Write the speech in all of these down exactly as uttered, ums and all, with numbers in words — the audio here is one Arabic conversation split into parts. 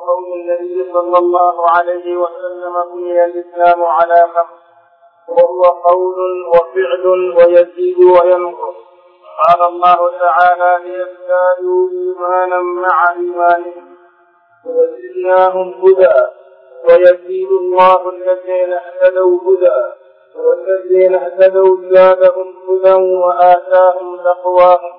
قول النبي صلى الله عليه وسلم بني الإسلام على خمس، وهو قول وفعل ويزيد وينقص. قال الله تعالى: ليزدادوا إيمانا مع إيمانهم وزدناهم هدى، ويزيد الله الذين اهتدوا هدى، والذين اهتدوا زادهم هدى وآتاهم تقواهم،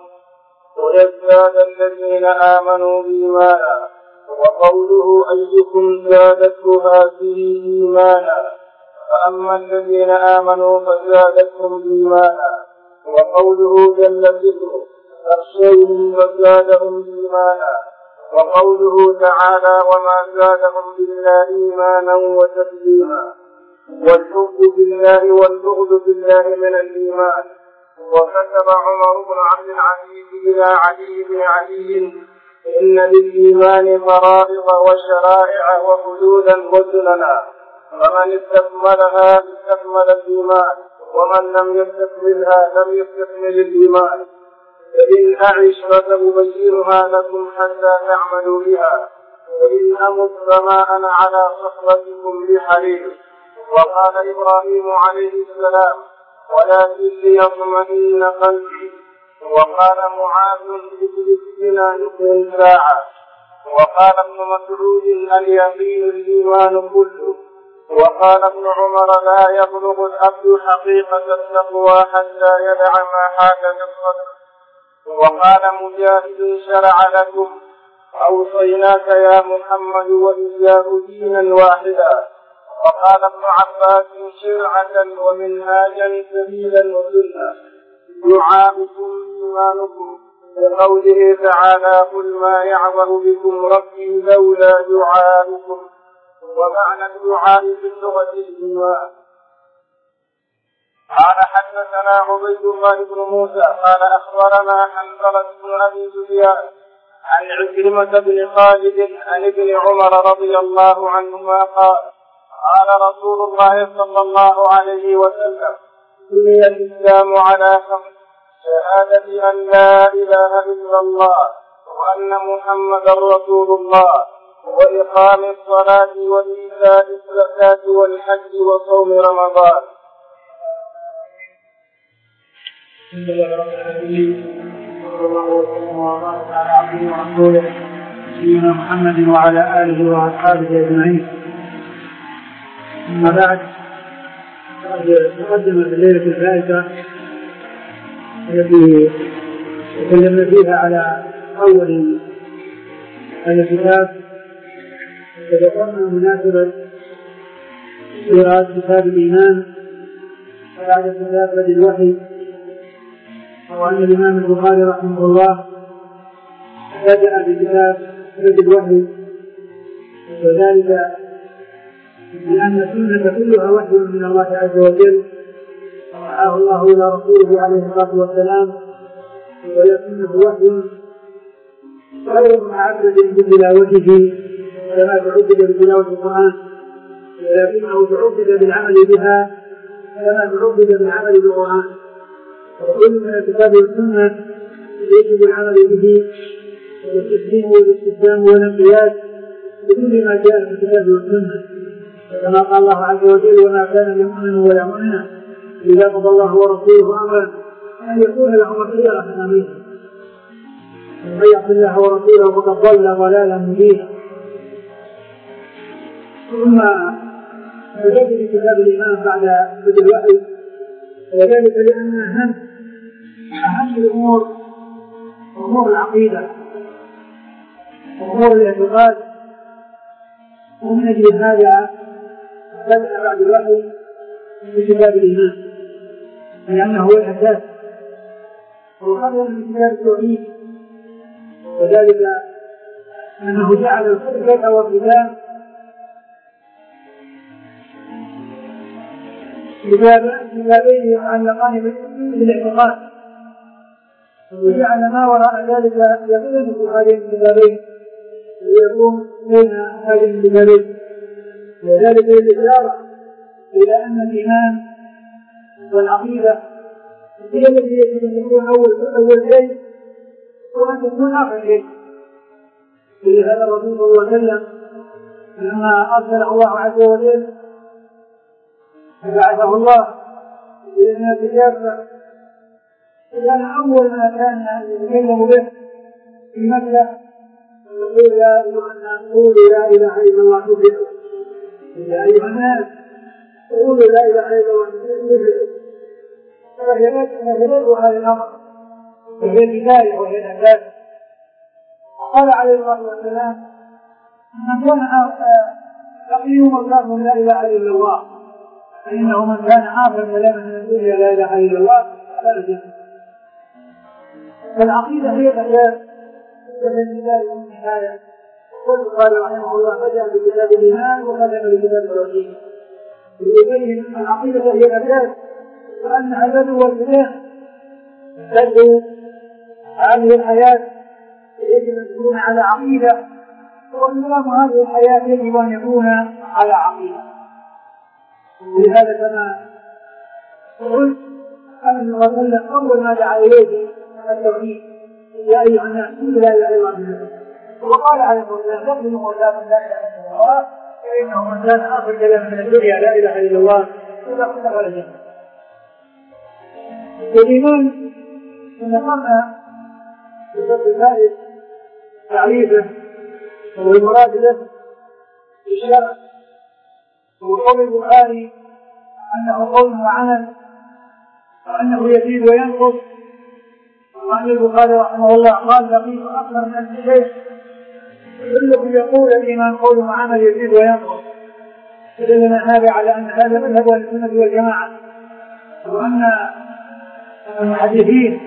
ويزداد الذين آمنوا إيمانا. وقوله: أيكم زادته هذه إيمانا، فأما الذين آمنوا فزادتهم إيمانا. وقوله جل ذكره: أخشيهم فزادهم إيمانا. وقوله تعالى: وما زادهم إلا إيمانا وتسليما. والحب بالله والبغض بالله من الإيمان. وكتب عمر بن عبد العزيز إلى علي بن علي: إن للإيمان فرائض وشرائع وحدودا وسننا، فمن استكملها استكمل الإيمان، ومن لم يستكملها لم يستكمل الإيمان. فإن أعش فسأبينها لكم حتى تعملوا بها، وإن أمت فما أنا على صحبتكم بحريص. وقال إبراهيم عليه السلام: ولكن ليطمئن قلبي. وقال معاذ: اجلس بنا نقم ساعة. وقال ابن مسعود: اليقين الإيمان كله. وقال ابن عمر: لا يبلغ العبد حقيقة التقوى حتى يدع ما حاك في الصدر. وقال مجاهد: شرع لكم أوصيناك يا محمد وإياه دينا واحدا. وقال ابن عباس: شرعة ومنهاجا سبيلا وسنة. دعاؤكم إيمانكم، بقوله تعالى: قل ما يعبأ بكم ربي لولا دعاؤكم. ومعنى الدعاء في اللغة الإيمان. قال حدثنا عبيد الله بن موسى قال أخبرنا حنظلة بن أبي سفيان عن عكرمة بن خالد عن ابن عمر رضي الله عنهما قال: قال رسول الله صلى الله عليه وسلم: بني الإسلام على خمس: شهادة أن لا إله إلا الله وأن محمدا رسول الله، وإقام الصلاة وإيتاء الزكاة والحج وصوم رمضان. الحمد لله رب العالمين، صلى الله وسلم وبارك على عبده ورسوله سيدنا محمد وعلى آله وأصحابه أجمعين. أما بعد، قد تقدمت الليلة الفائتة التي تكلمنا فيها على أول الكتاب، وذكرنا مناسبة قراءة كتاب الإيمان بعد كتابة الوحي، وأن الإمام البخاري رحمه الله بدأ بكتاب الوحي، وذلك لأن السنة كلها وحي من الله عز وجل وحاه الله إلى رسوله عليه الصلاة والسلام، وهي سنة وحي غير معبد بتلاوته كما تعبد بتلاوة القرآن، ولكنه تعبد بالعمل بها كما تعبد بالعمل بالقرآن. وكل من الكتاب والسنة يجب العمل به والتسليم والاستسلام والانقياد بكل ما جاء في الكتاب والسنة، كما قال الله عز وجل: وما كان لمؤمن ولا مؤمنة إذا قضى الله ورسوله أمرا أن يكون لهم الخيرة من أمرهم، ومن يعص الله ورسوله فقد ضل ضلالا مبينا. ثم بدأت في كتاب الإيمان بعد بدء الوحي، وذلك لأن أهم أهم الأمور أمور العقيدة وأمور الاعتقاد، ومن أجل هذا بدأ بعد الوحي في كتاب الإيمان، لأنه هو الأساس، وقبل من كتاب التوحيد، وذلك أنه جعل الخطبة والكتاب كتابين يتعلقان بالاعتقاد، وجعل ما وراء ذلك يقين في هذين الكتابين ويكون بين هذين الكتابين، وذلك للإشارة إلى أن الإيمان والعقيدة هي التي يجب أن تكون أول أول شيء وأن تكون آخر شيء. لهذا الرسول صلى الله عليه وسلم لما أرسله الله عز وجل فبعثه الله إلى الناس كافة، كان أول ما كان يتكلم به في مكة يقول يا أيها الناس قولوا لا إله إلا الله تفلحوا، يا أيها الناس قولوا لا إله إلا الله تفلحوا. فهي هذا الأمر وهي البداية وهي الأساس. قال عليه الصلاة والسلام من كان يقيم الله لا إله إلا الله فإنه من كان آخر كلامه من الدنيا لا إله إلا الله فلا الجنة. فالعقيدة هي الأساس وهي البداية والنهاية. قال رحمه الله بدأ بكتاب الإيمان وختم بكتاب التوحيد ليبين العقيدة هي الأساس وأنها البدء والبناء. بدء هذه الحياة يجب أن تكون على عقيدة، وإنما هذه الحياة يجب أن يكون على عقيدة. ولهذا كما قلت أن الرسول أول ما دعا إليه التوحيد يا أيها الناس قولوا لا إله إلا الله. وقال عليه الصلاة والسلام يقولوا لا إله إلا الله فإنه من كان آخر كلام من الدنيا لا إله إلا الله فلا دخل الجنة. الإيمان نقمنا بفتح الفائد تعريفه والمراد له في الشرع وقول البخاري أنه قول وعمل وأنه يزيد وينقص، وأن البخاري رحمه الله قال لقيت أكثر من ألف شيخ كلهم يقول الإيمان قول وعمل يزيد وينقص، فدلنا هذا على أن هذا مذهب أهل السنة والجماعة، وأن المحدثين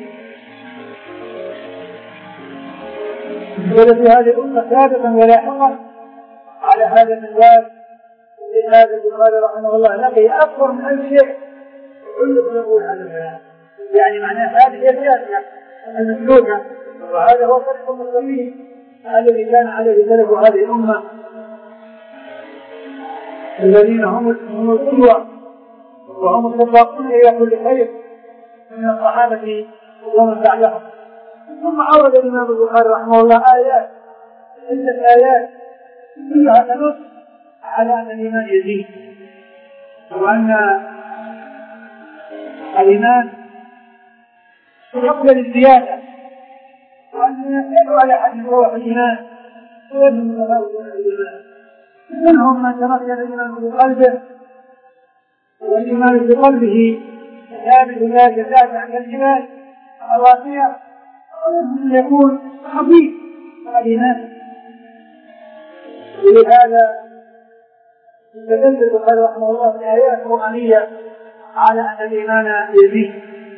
في هذه الأمة سابقا ولاحقا على هذا المنوال لهذا البخاري رحمه الله لقي أكثر من ألف شيء كلهم يقول هذا الكلام. يعني معناه هذه هي السياسة المسلوكة، وهذا هو طريق المسلمين الذي كان عليه سلف هذه الأمة الذين هم القدوة وهم السباقون إلى كل خير من الصحابة ومن بعدهم. ثم عرض الإمام البخاري رحمه الله آيات عدة آيات كلها تنص على أن الإيمان يزيد، وأن الإيمان يقبل الزيادة، وأن يدعو على حد روح الإيمان ويبني تفاوت الإيمان. منهم من تمكن الإيمان بقلبه، والإيمان بقلبه ثابت لا يزال عن الإيمان الراسية، ومن يكون خفيف الإيمان. ولهذا استدل البخاري رحمه الله في آيات قرآنية على أن الإيمان يزيد،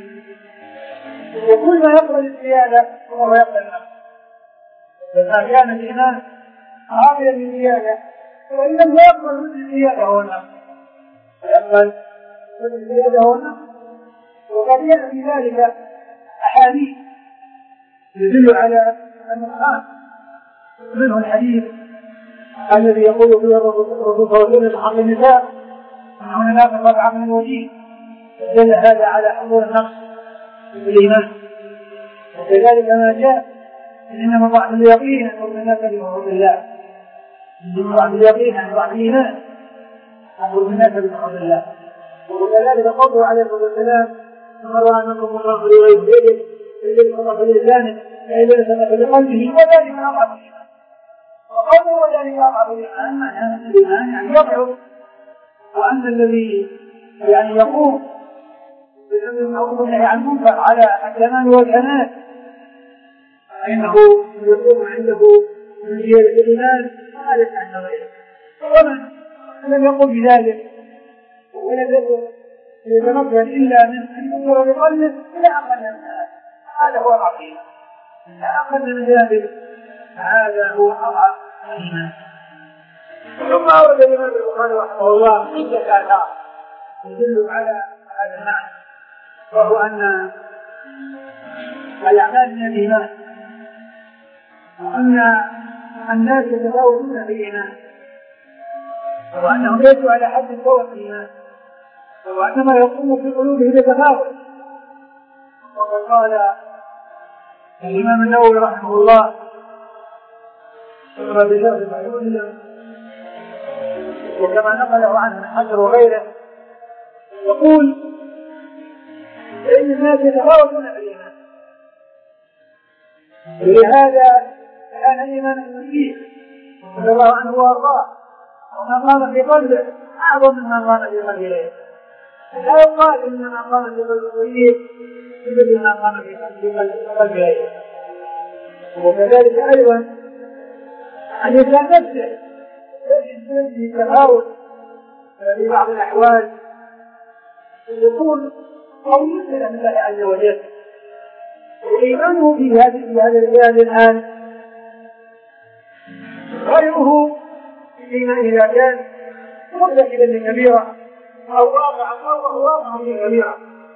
وكل ما يقبل الزيادة فهو يقبل النقص. فما كان الإيمان قابلا للزيادة فإن لم يقبل كل الزيادة هو النقص، فيقبل كل الزيادة هو النقص. وقد يأتي ذلك أحاديث يدل على النقصان، منه الحديث الذي يقول فيه الرسول صلى الله عليه وسلم حق النساء أنه ناقص ربعا من الوجيه، دل هذا على حضور النقص في الإيمان. وكذلك ما جاء إنما ضعف اليقين أن المؤمنات بفضل الله، إنما ضعف اليقين أن ضعف الإيمان أن المؤمنات بفضل الله. وكذلك قوله عليه الصلاة والسلام من رأى منكم منكرا فليغيره بيده فإن لم يستطع بلسانه فإن لم يستطع بقلبه وذلك أضعف الإيمان. وقوله وذلك أضعف الإيمان معناه أن الإيمان يعني يضعف، وأن الذي يعني يقوم بالأمر بالمعروف والنهي عن المنكر على التمام والكمال فإنه يكون عنده من زيادة الإيمان ما ليس عند غيره. ومن لم يقل بذلك ولم يكن يتمكن إلا من أن ينكر بقلبه لا أقل من هذا، هذا هو العقيدة، لا أقل من ذلك، هذا هو أضعف الإيمان. ثم أورد الإمام البخاري رحمه الله عدة آثار يدل على هذا المعنى، وهو أن الأعمال من الإيمان، وأن الناس يتفاوتون في الإيمان، وأنهم ليسوا على حد سواء في الإيمان، وأن ما يقوم في قلوبهم يتفاوت. وقد قال الإمام النووي رحمه الله ثم بشرط معلوم وكما نقله عنه ابن حجر وغيره يقول إن الناس يتفاوتون في الإيمان، ولهذا كان إيمان المسيح رضي الله عنه وأرضاه وما قام في قلبه أعظم مما قام في قلبه. لا يقال إن ما قام في قلبه مثل ما قام في قلبه. وكذلك أيضا الإنسان نفسه يجد في تفاوت في بعض الأحوال يكون قوي من الله عز وجل، وإيمانه في هذه الحال غيره فيما إذا كان مرتكبا لكبيرة أو واقعا أو واقعا في كبيرة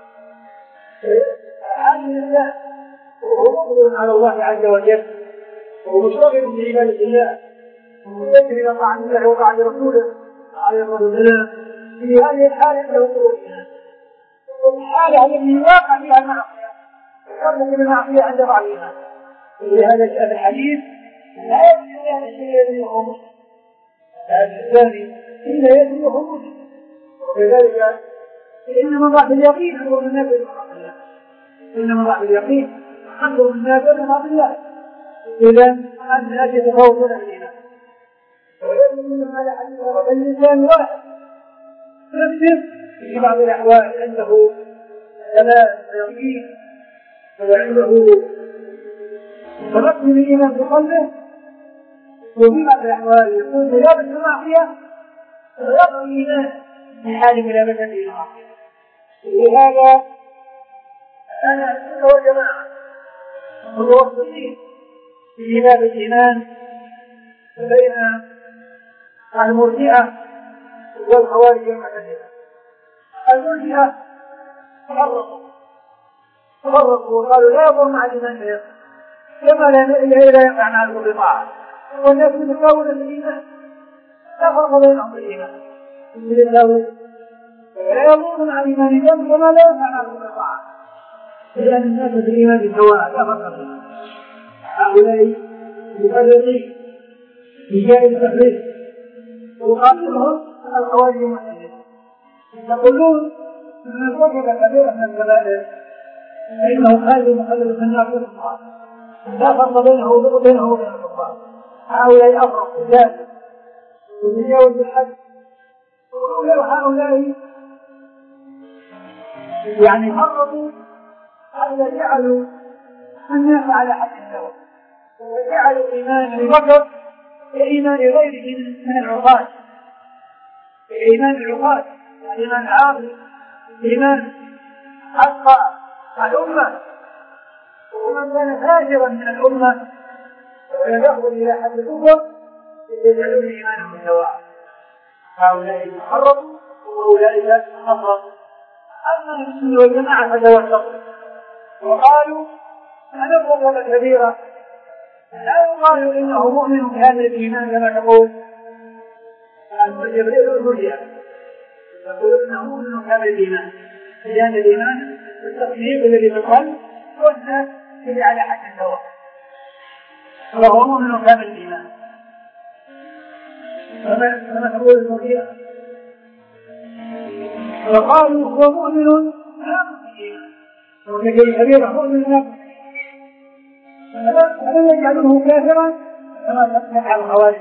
هذه الله وهو مقبل على الله عز وجل ومشتغل بعبادة الله ومذكر إلى طاعة الله وطاعة رسوله عليه الصلاة والسلام. في هذه الحالة له قوة إيمان، والحالة التي يواقع فيها المعصية يقرب بالمعصية عند بعضها. ولهذا جاء في الحديث لا يدري أن الشيء يدري وهو مسلم، هذا الثاني إلا يدري وهو مسلم. وكذلك إنما ضعف اليقين أكبر من الناس بالمعصية، إنما ضعف اليقين أكبر من الناس بالمعصية. إذا الناس يتفاوتون بالإيمان ويؤمنون على حديث الإنسان واحد نفسه في بعض الأحوال عنده كلام يقين وعنده تمكن الإيمان في قلبه، وفي بعض الأحوال يكون ملابس المعصية ويبقى الإيمان في حال ملابسته للمعصية. لهذا أنا السنة والجماعة متوسطين في باب الإيمان بين المرجئة والخوارج والمعتزلة. المرجئة تفرقوا تفرقوا وقالوا لا يضر مع الإيمان شيء كما لا يقع مع الطاعة، والناس يتساوون في الإيمان لا فرق بينهم في الإيمان يتساوون، لا يضر مع الإيمان ذنب كما لا يقع مع الطاعة، لأن الناس في الإيمان سواء لا فرق بينهم. هؤلاء مفرقين في جانب التفريق وقاتلهم الخوارج والمعتزلة يقولون ان الرجل كبيرة من الكبائر فانه خالد مخلد في النار في الكفار لا فرق بينه وبينه وبين الكفار. هؤلاء افرقوا ذلك والدنيا والحج، هؤلاء يعني فرقوا حتى جعلوا الناس على حد سواء وجعلوا ايمان البشر كإيمان غيره من العقاد، كإيمان العقاد إيمان العاقل، إيمان حق الأمة. ومن كان فاجرا من الأمة ويدخل إلى حد الكفر يجعلون إيمانهم سواء. هؤلاء تحرروا وأولئك أفرقوا. أما السنة والجماعة فتوسطوا وقالوا أنبغض كبيرة لا يقال إنه مؤمن بهذا الإيمان كما تقول المرجئة، يقول إنه مؤمن بهذا الإيمان لأن الإيمان التصديق الذي في القلب والناس الذي على حد السواء، فهو مؤمن بهذا الإيمان كما تقول المرجئة. فقالوا هو مؤمن ناقص الإيمان وكذلك كبيرة مؤمن ناقص فلم يجعلوه كافرا كما تفعل الخوارج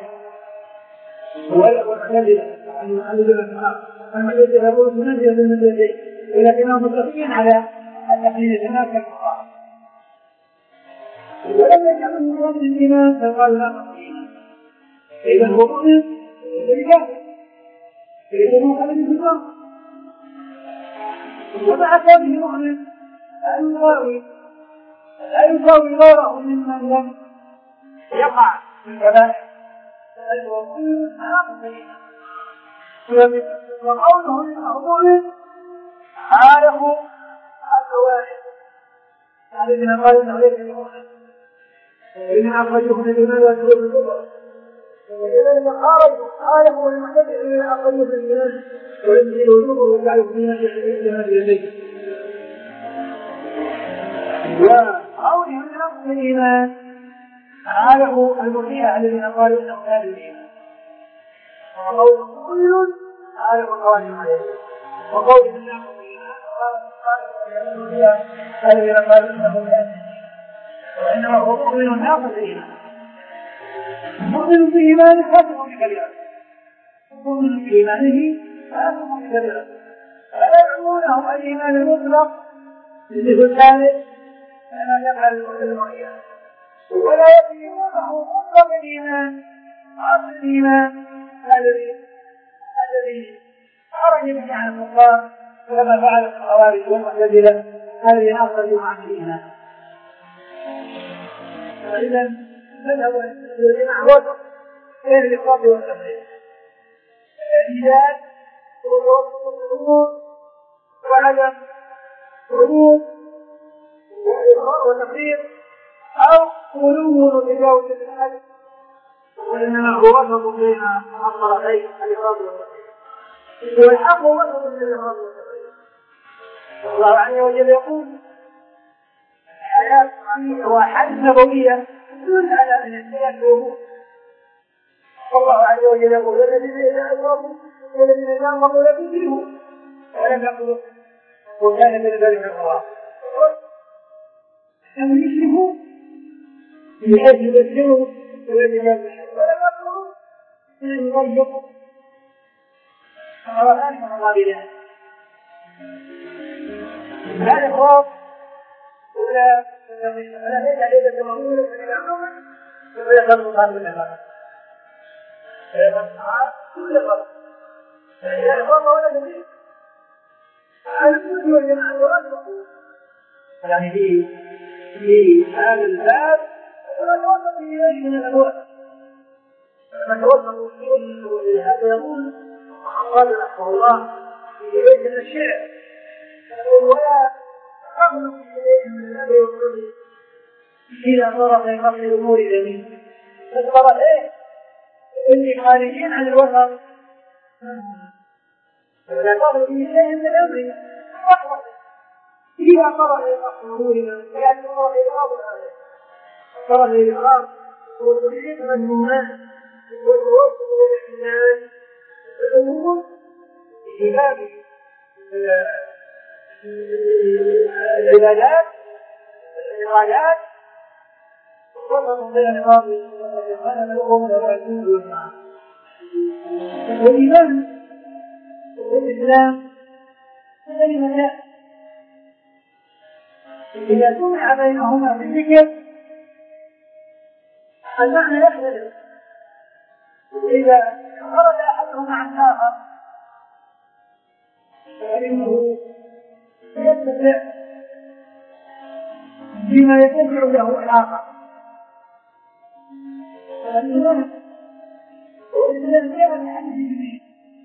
والمعتزلة المعتزلة يقولون منزلة المنزلتين ولكنهم متفقين على التقليد الناس كالكفار، ولم يجعلوه مؤمن الإيمان فقالوا لا مؤمن إذا هو مؤمن بالكافر إذا هو خالد في النار. ومع كونه مؤمن لا يساوي لا يساوي غيره ممن لم يقع في الكبائر بل هو مؤمن ناقص. وقوله انه مؤمن عارفوا الكوارث الذين قالوا انه ليس بمؤمن الذين اخرجوه من الايمان وادخلوا في الكفر، وكذلك خرجوا عارفوا المعتزله الذين اخرجوه من الايمان ويدخلوا الكفر وجعلوا في الناس اليه. وقوله من نقص الإيمان عارفوا المرجئة الذين قالوا إنه كان الإيمان وقول مؤمن هذا مقام عليه، وقول الله الذين قالوا انه وانما هو مؤمن ناقص ايمان. مؤمن بايمانه حسن بكبيره، مؤمن بايمانه حسن بكبيره، فلا يعلمونه الايمان المطلق مثل الثالث كما يفعل المؤمنين، ولا يقيمونه مطلق الايمان اصل الايمان الذي الذي خرج به عن الكفار كما فعل الخوارج والمعتزله الذين اخرجوا عن الايمان. فاذا مذهب الجماعه وسط بين الافراط والتفريط، الاعتدال وعدم حدود والإفراط والتفريط أو غلو وتجاوز الحد، وإنما هو وسط بين الطرفين الإفراط والتفريط، والحق هو وسط بين الإفراط والتفريط. الله عز وجل يقول الحياة هو حد نبوية تدل على أن الحياة الوجود. والله عز وجل يقول الذين إذا أشركوا والذين إذا أنفقوا لم يسرفوا ولم يقولوا وكان من ذلك القرآن لم يشركوا بحيث يذكروا والذين يذكروا ولم يقولوا أن يضيقوا مرتان متقابلان. هذا الخوف ولا ولا يجعل يدك مغلولة من العمر ويقل مقام من العمر فيقل مقام كل قبل فإذا الخوف ولا تبين على الكل والجماعة ورسل يعني في في هذا الباب ونتوسط إليه من الأبواب. نتوسط إليه هذا يقول قال رحمه الله في بيت من الشعر يقول ولا تقبل في إليه من الأب والرسل إلى طرف قصر الأمور جميل الطرفين اللي خارجين عن الوسط ولا تقبل في شيء من الأمر إذا طرح المقصورين لأن طرح الإقرار عليه طرح الإقرار وتحقيق مجموعات والتوسط والاحتمال الأمور بباب العبادات الإرادات وصل بين الإقرار والإيمان والإسلام كلمتان إذا جمع بينهما في الذكر المعنى يختلف، إذا خرج أحدهما عن الآخر فإنه يتبع بما يتبع له الآخر. فالإيمان والإسلام غير الحديث الجديد،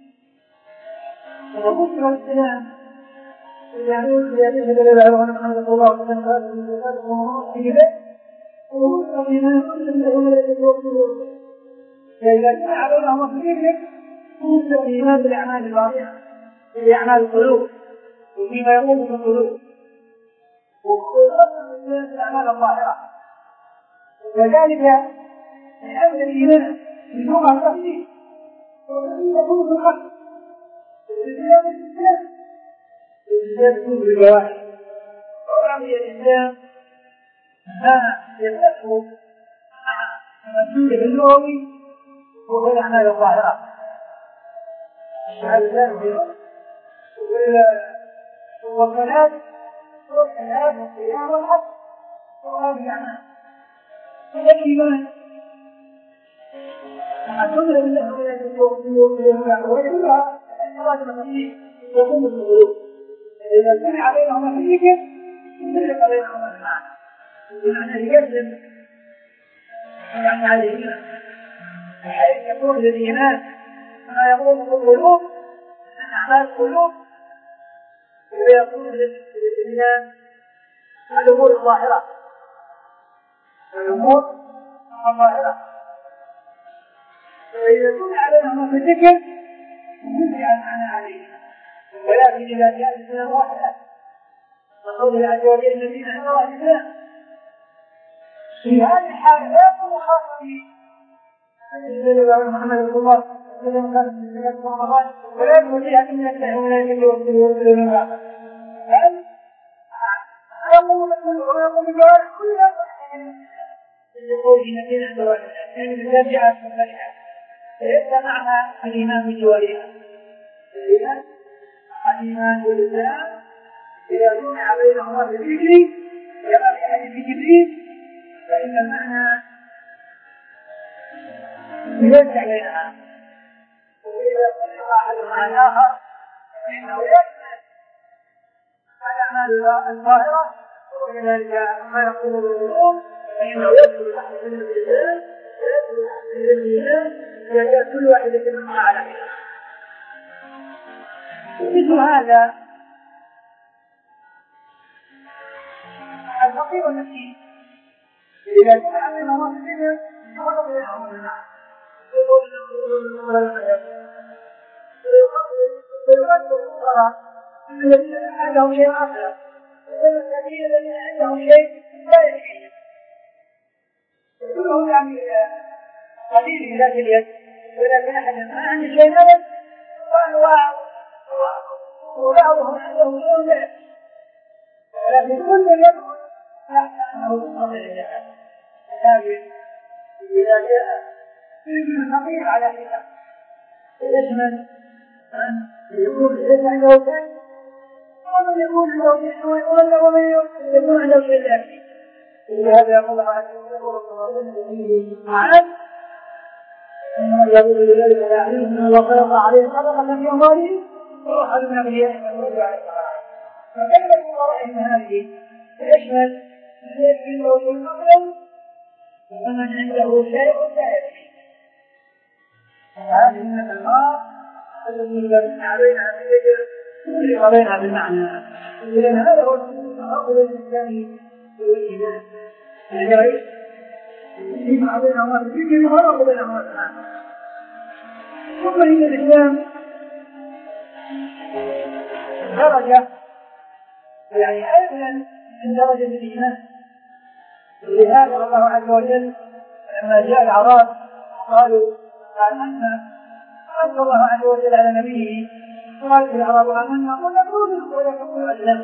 فنقول الإسلام يقول يا أيها الذين آمنوا محمد صلى الله عليه وسلم قال إن الله في بيت ومسلم إيمان كل له ملائكة ورسله فإذا جمع بينهما في ذكرك مسلم إيمان بالأعمال الباطنة بأعمال القلوب وفيما يقوم في القلوب وخصوصا بالأعمال الظاهرة. وكذلك لأن الإيمان بلغة التفسير يكون في القلب وبزيادة الإسلام الإسلام يكون بالجوارح ورمي الإسلام ما يتأثر مع اللغوي وهو الأعمال الظاهرة الشهادتان بهم والصلاة والحياة والصيام والحج وهذه الأعمال الإيمان مع جملة من الأمور ويقولها الإرادة المسيح يقوم بالقلوب. إذا جمع بينهما في الذكر فرق بينهما المعنى بمعنى يجزم يعني عليهما بحيث يكون للإيمان ما يقوم بالقلوب من أعمال القلوب ويكون للإيمان الأمور الظاهرة الأمور الظاهرة. فإذا جمع بينهما في الذكر جمع المعنى عليهما، ولكن إذا جاء الإسلام واحدا وقوله عز وجل الذين عند الله الإسلام في هذه الحالة لا يكون خاصا به الذين يدعون محمد صلى الله ولا يستطيع أن يستحمل من بعض. هل أقوم أقوم بجواب كل يقول نبينا جواب يعني الذي أسمى فلها فيبدأ معها الإيمان بجوارها. إذن الإيمان بالله إذا جمع بينهما بالذكر كما في حديث جبريل فإن المعنى يرجع بينها. وإذا كل واحد مع الآخر فإنه يشمل الأعمال الظاهرة وكذلك ما يقول الوضوء فإنه يدخل تحت سنة الإسلام ويدخل تحت سنة الإسلام إذا كان كل واحد يتبعها على حده. مثل هذا الفقير النفسي إذا جمع من الله الدنيا يخرج بينهم المعنى يقول له ولا يخرج ويرد الفقراء الذين عندهم شيء آخر والذين الذين عندهم شيء لا يكفي كلهم يعني قليل ذات اليد ولكن أحد ما عنده شيء أبد وأنواع وبعضهم عنده شيء ولكن كل يدخل تحت أنه يستطيع الجهاد. لكن إذا جاء الفقير على حساب يشمل أن يكون ليس عنده شيء ومن يكون عنده شيء ومن يكون عنده شيء لا يكفي. ولهذا يقول الله عز إنما يقول لذلك لا يعلم أن الله فرض عليه صدقة في أمواله وأحد من أغنيائهم يقول عليه الصلاة. فكيف يكون رأي هذه يشمل من عنده شيء أقل ومن عنده شيء لا يكفي. هذه من الماء التي علينا بالذكر علينا بالمعنى. لأن هذا هو الأصل الإسلامي والإيمان. الجائز فيما علينا الله بالذكر ولا بين الله تعالى. ثم إن الإسلام درجة يعني أيضا من درجة الإيمان. لهذا الله عز وجل لما جاء الأعراب قالوا آمنا أنزل الله عز وجل على نبيه قال الأعراب آمنا قل نقول ولا تقول أسلم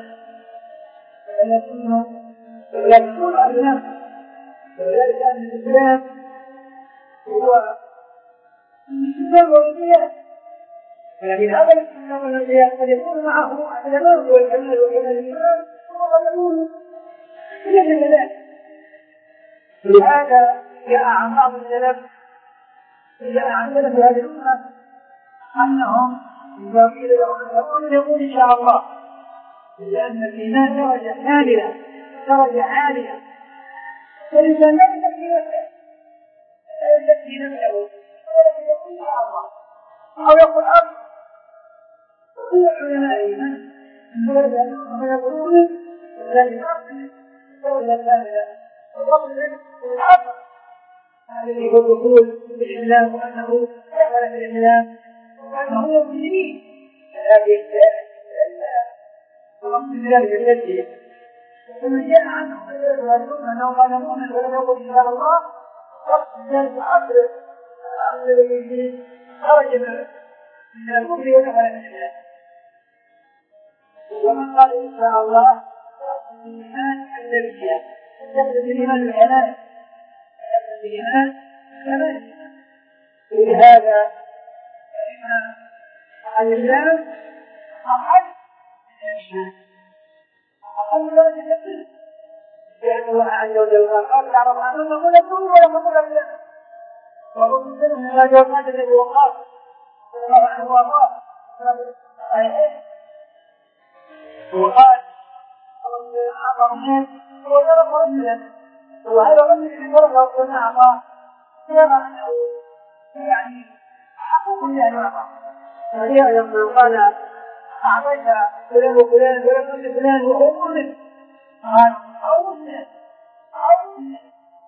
ولا تقول أسلم. وذلك أن الإسلام هو الإسلام والإيمان. ولكن هذا الإسلام والإيمان قد يكون معه الإيمان والكمال وكمال الإيمان وقد يكون إلى ذلك. لهذا جاء عن بعض السلف جاء عن سلف هذه الأمة أنهم إذا قيل لهم يقول يقول إن شاء الله لأن الإيمان درجة كاملة درجة عالية. فالإنسان لا يزكي نفسه لا يزكي نفسه ولكن يقول إن شاء الله أو يقول أرض كل علماء من درجة من يقولون لكن أرض درجة كاملة وقبل العصر الذي هو الدخول في الإسلام وأنه دخل في الإسلام وأنه من المسلمين. لكن رب ذلك الذي ومن جاء عنه أنه يعلمون ولم يقل إن شاء الله رب ذلك العصر الذي خرج من الكفر ودخل في الإسلام. ومن قال إن شاء الله الإيمان الذي يقصد الإيمان الحلال يقصد الإيمان الحلال. ولهذا فإن الإسلام أقل من الإيمان أقل درجة الإيمان. لأن الله عز وجل قال تعرف عنهم نقول لكم ولا نقول لكم وقل منهم ما جاء ماذا الذي وقال الله عنه وقال وقال أعطى وجرب رجلا وهذا الرجل اللي جرب ربنا أعطاه يرى أنه يعني حقه الله أعطاه. فهي لما قال أعطيت فلان وفلان ولم تؤت فلان وهو منه قال أو مسلم أو مسلم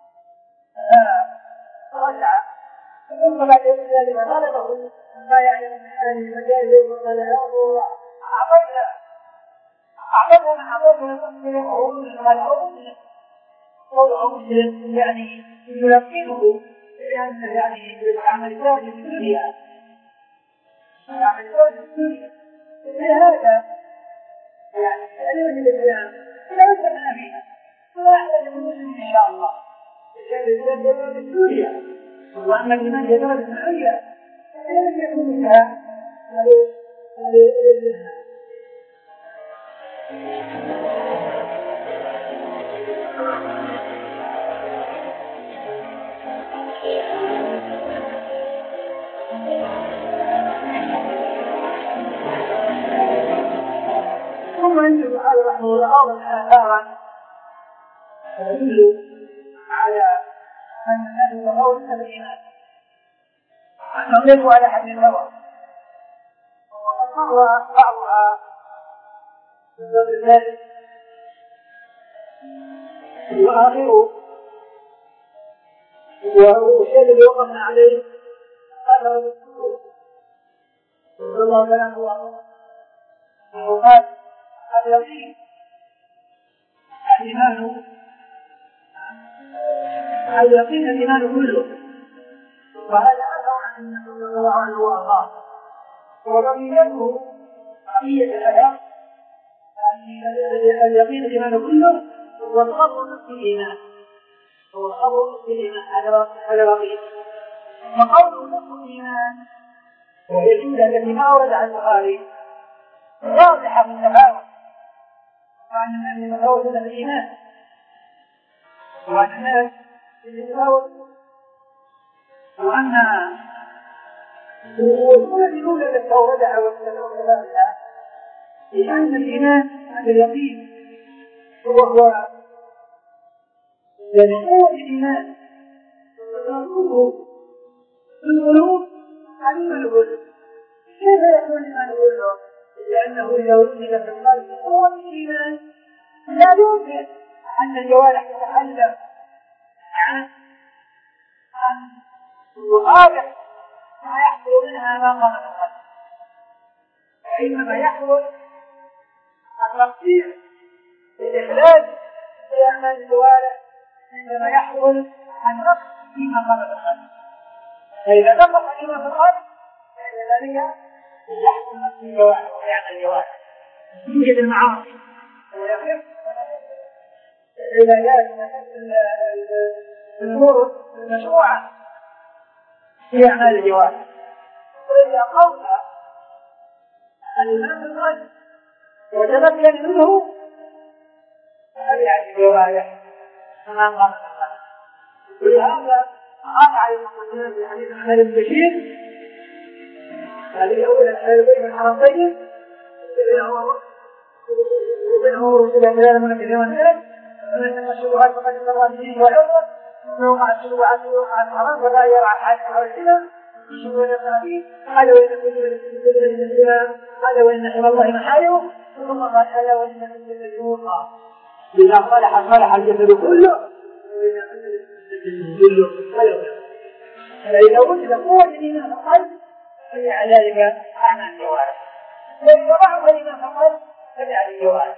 فرجع ثم بعد ذلك غلبه ما يعلم من هذه المجال وقال يا الله أعطيت أعطتنا أعطتنا مسلم وهو مسلم قال أو مسلم قوله مسلم يعني يلقنه بأن يعني بالعمل الثاني في الدنيا يعني الزوج الدنيا لهذا يعني علم الإسلام لا يسمع فيها ولا يحتاج المسلم إن شاء الله الإسلام يدرس الدنيا وأما الإيمان يدرس الدنيا لم يكن منها ثم أن سبحانه رحمه الله أوضح آثارا تدل على أن الناس يتفاوتون بالإيمان أنهم ليسوا على حد سواء وقد مر بعضها في الدرس الثالث وآخره والشيء الذي وقفنا عليه هذا هو السلوك صلى الله عليه وسلم وقال اليقين الإيمان اليقين الإيمان كله وهذا أثر عن النبي صلى الله عليه وسلم وبقيته بقية الحياة اليقين الإيمان كله والخبر نصف الإيمان هو الخبر نصف الإيمان هذا بقية وقول نصف الإيمان وهي الجملة التي ما ورد عن البخاري واضحة في التفاوت وأن الناس يتفاوتون في الإيمان وأن الناس يتفاوتون وأن الوصول الأولى التي أوردها والتفاوتها لأن الإيمان هذا اليقين وهو يعني قوة الإيمان وتنصره في القلوب عن الإيمان كله كيف يكون الإيمان كله؟ لأنه إذا وجد في القلب قوة الإيمان لا يمكن أن الجوارح تتحلل عن عن مقابل ما يحصل منها ما قام القلب وإنما يحصل التقصير الإخلاص في أعمال الجوارح عندما يحصل النقص فيما قام القلب فإذا نقص فيما في القلب فإن ذلك يحصل نقص الجوارح ويعمل الجوارح يوجد المعاصي ويخف العلاجات ونفس الأمور المشروعة في أعمال الجوارح وإذا قوم الإيمان بالقلب وتمكن منه فبيعد الجوارح أمام قام القلب ولهذا قال عليه الصلاة والسلام في حديث عمر بن بشير هذه أول الحلال بين الحرمين وبين عمر وسلم بلال من اليوم الثالث ومن ثم الشبهات فقد استمر به وعرضه ومع الشبهات ومع الحرام فلا يرى حاجة حوالينا الشبهات الخفيف هذا وإن كل من الإسلام هذا وإن حمى الله محارمه ثم قال هذا وإن من الجسد إذا صلح صلح الجسد كله وإذا فسد الجسد كله خير فإذا وجد قوة الإيمان في القلب فجعل ذلك أعمال الجوارح وإذا ضعف الإيمان في القلب فجعل الجوارح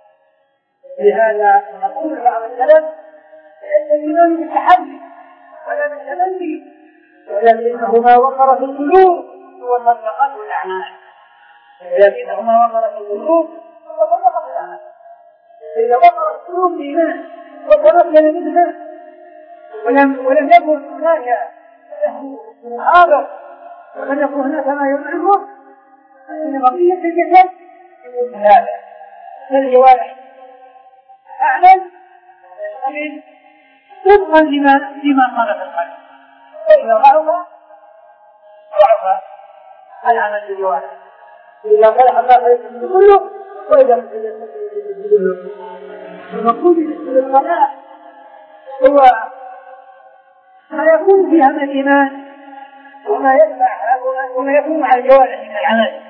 لهذا نقول بعض السلف إن الإيمان بالتحدي ولا بالتمني ولكنه ما وقر في القلوب هو الصدقات والأعمال ولكنه ما وقر في القلوب هو الصدقات والأعمال إذا وقر القلوب بإيمان وتمكن منها ولم ولم يكن هناك له محاضر ولم يكن هناك ما يمنعه فإن بقية الجسد يكون هذا فالجوارح أعمل من طبقا لما لما قال في القلب فإذا ضعف ضعف العمل بالجوارح إذا صلح الله فيكون كله وإذا فسد كله المقصود بالصلاة هو ما يكون فيها من الإيمان وما يدفع وما يكون مع الجوارح من العمل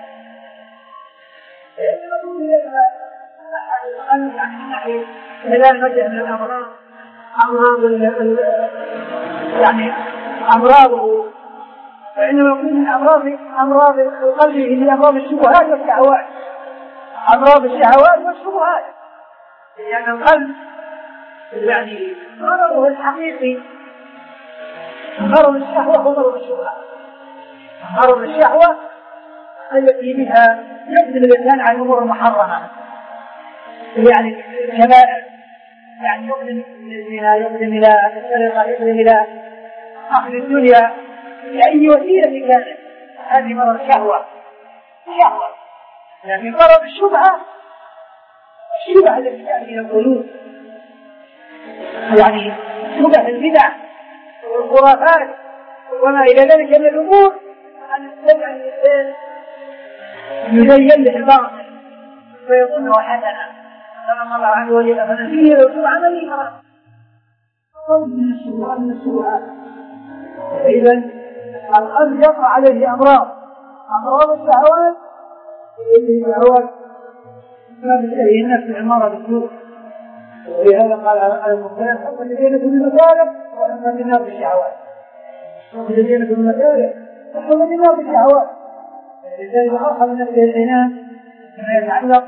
إلى الوجه من الأمراض أمراض يعني أمراضه فإنه يكون من أمراض أمراض القلب هي أمراض الشبهات والشهوات أمراض الشهوات والشبهات لأن يعني القلب يعني مرضه الحقيقي مرض الشهوة هو مرض الشبهات مرض الشهوة التي بها يقدم الإنسان على الأمور المحرمة، يعني الكبائر، يعني يقدم إلى الزنا، يقدم إلى السرقة، يقدم إلى أخذ الدنيا بأي وسيلة كانت. هذه مرض الشهوة شهوة، لكن مرض الشبهة الشبهة التي تأتي إلى القلوب، يعني شبه البدع والخرافات وما إلى ذلك من الأمور، أن تستمع الإنسان يزين له الباطل فيظنه حسنا كما الله عنه وجل فنسيه لو سوء عملي حرام من السوء من السوءات. إذا القلب يقع عليه أمراض أمراض الشهوات اللي الشهوات ما تشتهي النفس عمارة بالسوء، ولهذا قال على المختلف حكم لدينكم المسالك وحكم للنار بالشهوات، حكم لدينكم المسالك وحكم للنار بالشهوات. لذلك أخذ نفسه العنان ما يتعلق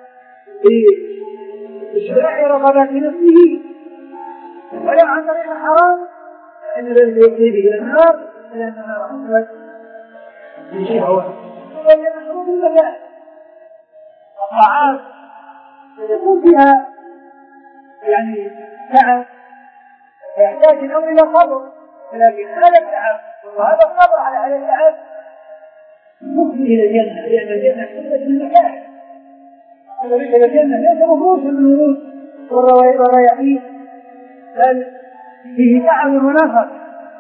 بإشباع رغبات نفسه ولا عن طريق الحرام، فإن ذلك يؤدي به إلى النار، لأن النار حصلت بالشهوات. وهي مشروط المكان الطاعات يكون فيها يعني تعب ويحتاج الأمر إلى صبر، ولكن هذا التعب وهذا الصبر على هذا التعب ممكن إلى الجنة، لأن الجنة حصلت بالمكان. وليس الجنة ليس مفروض من الورود والرياحين، بل فيه تعب ونفر.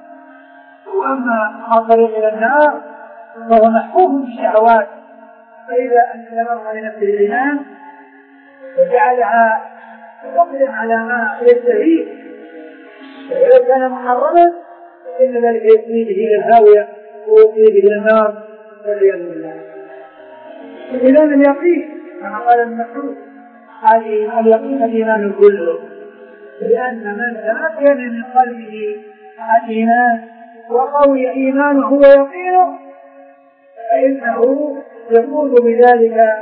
وأما الطريق إلى النار فهو محفوظ بالشهوات، فإذا أن تمر لنفسه الإيمان وجعلها تقدم على ما يستهيه، وإذا كان محرما فإن ذلك يسري به إلى الهاوية ويسري به إلى النار والعياذ بالله. إذا اليقين كما قال ابن مسعود هذه اليقين الإيمان كله، لأن من تمكن من قلبه الإيمان وقوي إيمانه ويقينه فإنه يكون بذلك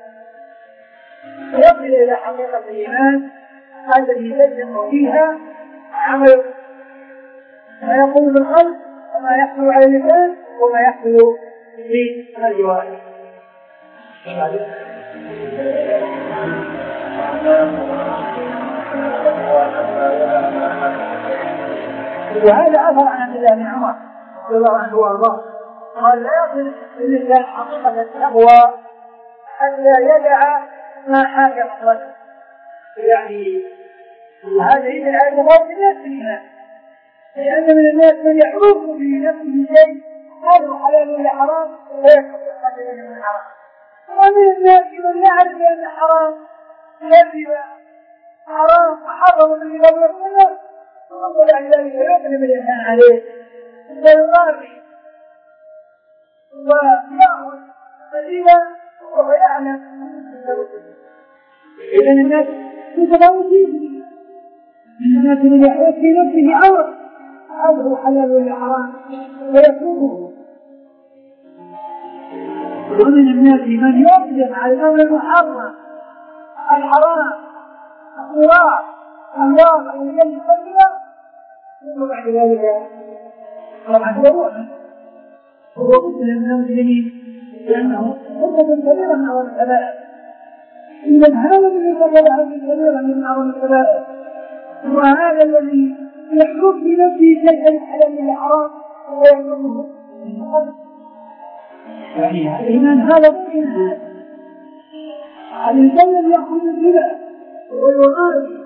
يصل إلى حقيقة الإيمان الذي يجمع فيها عمل ما يقوم بالقلب وما يحصل على اللسان وما يحصل في الجوارح. وهذا أثر عن عبد الله بن عمر رضي الله عنه وارضاه قال لا يصل الإنسان حقيقة التقوى حتى يدع ما حاك مطلقا. يعني هذه من الآية مضاد الناس فيها، لأن من الناس من يحرم في نفسه شيء هذا حلال ولا حرام ويكفر قدره من حرام، ومن الناس من يعرف أن حرام كذب حرام وحرم من الغيب والسنة وقال عن ذلك يقلب الإنسان عليه فيضاري ويأخذ قليلا وهو يعلم. إذن الناس متفاوتين، من الناس من يحرص في نفسه عورة هذا حلال ولا حرام ويكفره، ومن الناس من يقدم على الأمر المحرم الحرام الصراع الواقع من يد الخلق ثم بعد ذلك طبعا هو هو مثل المسلمين لأنه فرصة كبيرة من أعظم الكبائر. إذا هذا الذي يتبعها من كبيرة من أعظم الكبائر، وهذا الذي يحكم في نفسه شيئا حلال من الحرام ويحكمه يعني الإيمان هذا الإيمان. الإنسان الذي يأخذ الربا ويغاري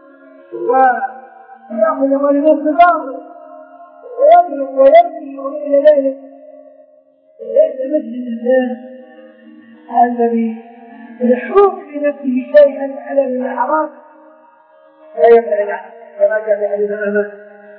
ويأخذ ولنفس باطل ويملك ويبني وإلى ذلك ليس مثل الإنسان الذي يحكم في نفسه شيئا حلال من الحرام لا يبعد عنه، كما جاء في حديث الأمام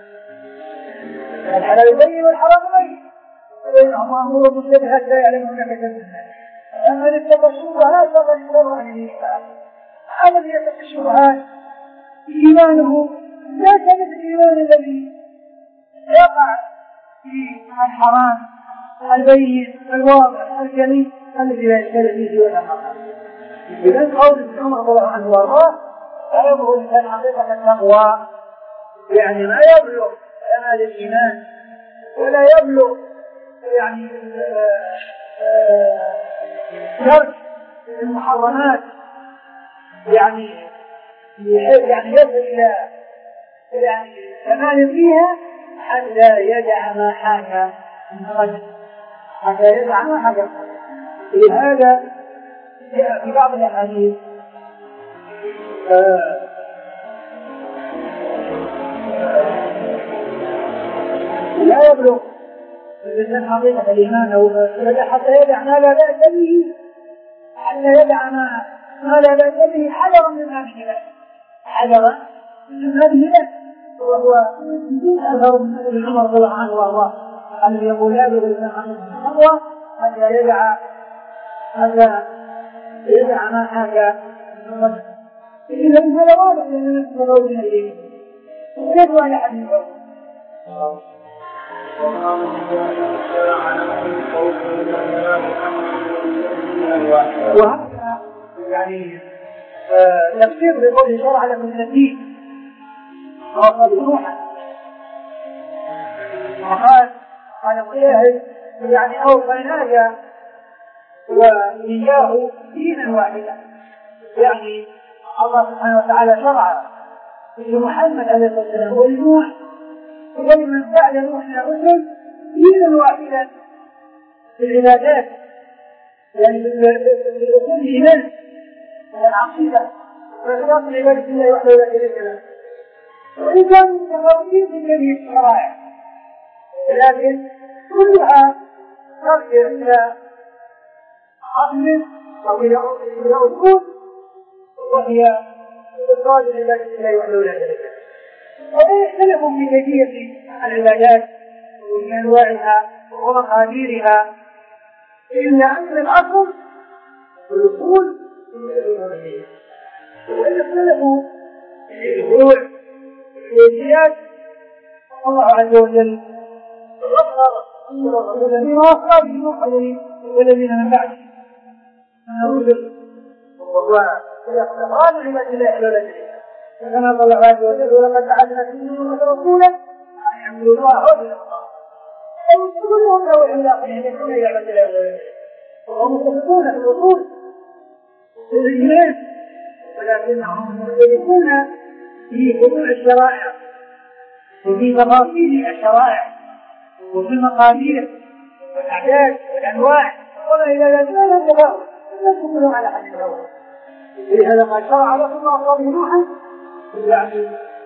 الحلال بين والحرام بين وبينهما أمور مشتبهات لا يعلمون كثير من الناس. أما من اتقى الشبهات فقد اضطر عن الإيمان. الذي يتقي الشبهات إيمانه لا كمثل الإيمان الذي يقع في الحرام البين الواضح الجلي الذي لا يشكل فيه ولا حرام. إذن قول ابن عمر رضي الله عنه وارضاه لا يبلغ الإنسان حقيقة التقوى، يعني ما يبلغ كمال الإيمان ولا يبلغ يعني ترك المحرمات يعني يعني يصل إلى يعني كمال فيها حتى يدع ما حاك من غد، حتى يدع ما حاك. لهذا جاء في بعض الأحاديث لا يبلغ الإنسان حقيقة الإيمان أو حتى يدع ما لا بأس به، حتى يدع ما ما لا بأس به حذرا من هذه الأشياء، حذرا من هذه الأشياء. وهو أثر من عمر رضي الله عنه وأرضاه أن يقول لا يبلغ الإنسان حقيقة حتى يدع حتى يدع ما حاك من غد. إذا هذا واضح من الصدور من الدين وكيف على حد وهذا يعني تفسير لقول شرع لكم من الدين وقال نوحا وقال قال مجاهد يعني أوصيناك وإياه دينا واحدا، يعني الله سبحانه وتعالى شرع لمحمد عليه الصلاة والسلام ولنوح ولمن بعد نوح من الرسل دينا واحدا في العبادات، يعني في اصول الايمان والعقيده وإخلاص العباده لله وحده لا شريك له. وان كان متفاوتين في جميع الشرائع لكن كلها ترجع الى اصل وهي اصول وهي اخلاص العباده لله وحده لا شريك له. ولا يختلف في كيفيه العبادات وفي انواعها ومقاديرها، إلا أن الأصل والأصول وإن اختلفوا في الفروع والكيفيات. الله عز وجل ذكر الذين وصى به نوح والذين من بعده من الرسل وهو الاقتصاد لعباد الله ولا شريك له، كما قال الله عز وجل ولقد بعثنا فيهم رسولا أن يعبدوا الله وحده كلهم له إلا قيمة يعبد الله وهم متفقون في الوصول في الإيمان، ولكنهم مختلفون في فروع الشرائع وفي تفاصيل الشرائع وفي المقادير والأعداد والأنواع وما إلى ذلك لا يتفاوت، لا تكونوا على حد الأول. لهذا قد شرع لكم الله صلى نوحا، يعني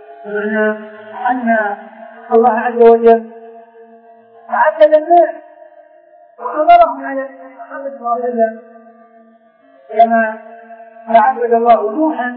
أن الله عز وجل تعدد الناس وحضرهم على محمد صلى الله عليه وسلم كما تعبد الله نوحا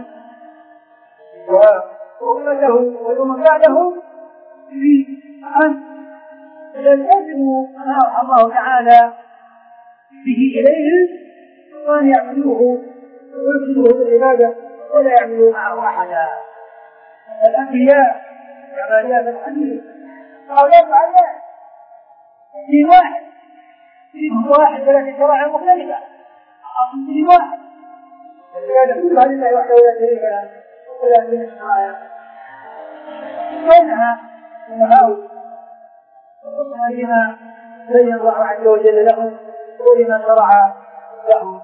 وأمته ومن بعده في أن يلتزموا ما أوحى الله تعالى به إليهم وأن يعبدوه ويفسدوه بالعبادة ولا يعبدوا معه أحدا. الأنبياء كما جاء في الحديث قالوا يفعل دين واحد دين واحد ولكن شرائع مختلفة، أصل دين واحد لهذا كل هذه الله وحده لا شريك له ولا دين الشرائع بينها ونهاو وقصنا بما بين الله عز وجل لهم ولما شرع لهم.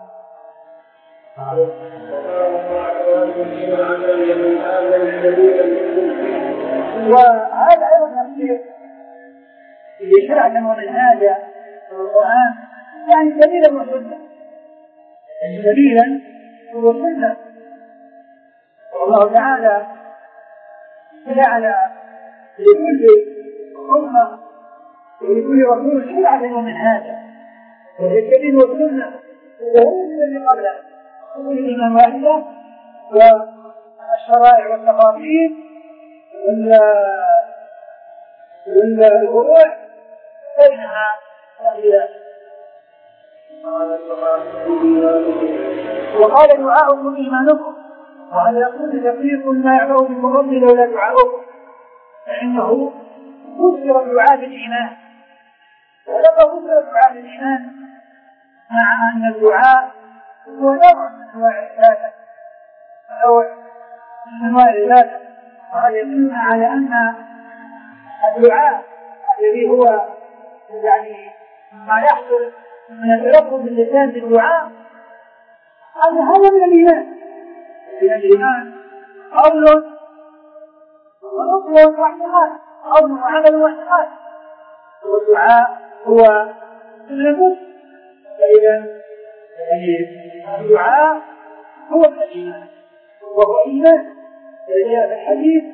وهذا أيضا تفسير يشرع لهم الهادى والقرآن يعني سبيلا وسنة، سبيلا وسنة. والله تعالى جعل لكل أمة ولكل رسول شرعا لهم الهادى وهي السبيل والسنة وهو الذي قبله كل إيمان واحدة والشرائع والتقاليد والفروع بينها تغييرات. وقال دعاؤكم إيمانكم وهل يكون تفريق ما يعبأ بكم ربي لولا دعاؤكم، فإنه فسر دعاء الإيمان ولما فسر دعاء الإيمان مع أن الدعاء هو نوع من أنواع العبادة نوع من أنواع العبادة، وقد يدل على أن الدعاء الذي هو يعني ما يحصل من التلفظ باللسان بالدعاء أن هذا من الإيمان. من الإيمان قول ونطق واعتقاد، قول وعمل واعتقاد، والدعاء هو من المسلم. فإذا الدعاء هو من الإيمان وهو إيمان. جاء في الحديث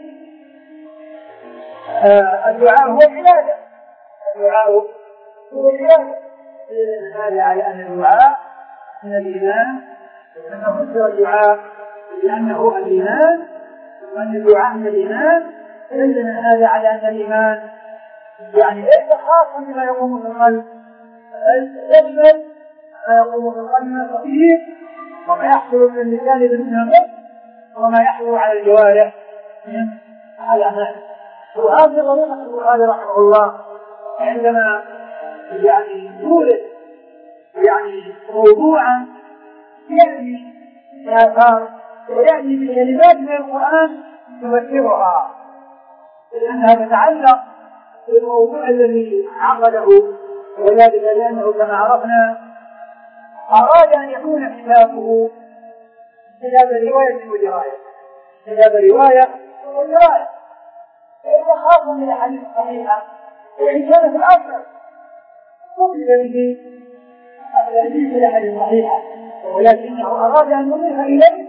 آه الدعاء هو عبادة، الدعاء هو عبادة. هذا على أن الدعاء من الإيمان، أنه فسر الدعاء لأنه الإيمان، وأن الدعاء من الإيمان. دل هذا على أن الإيمان يعني ليس خاصا بما يقوم في القلب، بل يشمل ما يقوم في القلب من التطبيق، وما يحصل من اللسان بالنطق، وما يحصل على الجوارح من الأعمال. وهذه طريقة البخاري رحمه الله عندما يعني يولد يعني موضوعا يأتي بآثار ويأتي بكلمات من القرآن يفسرها، لأنها تتعلق بالموضوع الذي عقده، وذلك لأنه كما عرفنا أراد أن يكون كتابه كتاب رواية ودراية، كتاب رواية ودراية، فإذا خاف من الأحاديث الصحيحة وإن كان في الأصل قبل به الحديث الأحاديث الصحيحة، ولكنه أراد أن يضيف إليه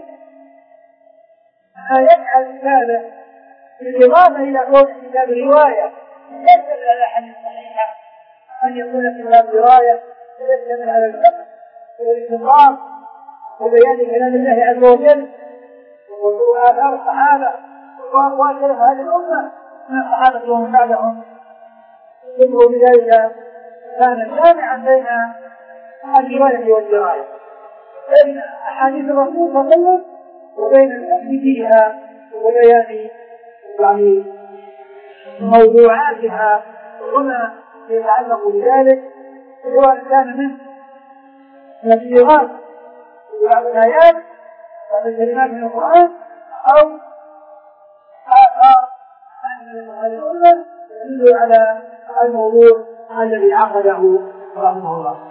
ما يجعل كتابه بالإضافة إلى كون كتاب رواية ليس من الأحاديث الصحيحة أن يكون كتاب دراية يشتمل على الفقه والاستنباط وبيان كلام الله عز وجل وآثار الصحابة وأقوال سلف هذه الأمة من الصحابة ومن بعدهم. ثم بذلك كان جامعا بين الرواية والدراية، بين أحاديث الرسول صلى الله عليه وسلم وبين الفقه فيها وبيان يعني موضوعاتها وما يتعلق بذلك، سواء كان من الصيغات والآيات والكلمات من القرآن أو آثار من هذه الأمة تدل على الموضوع الذي عقده رحمه الله.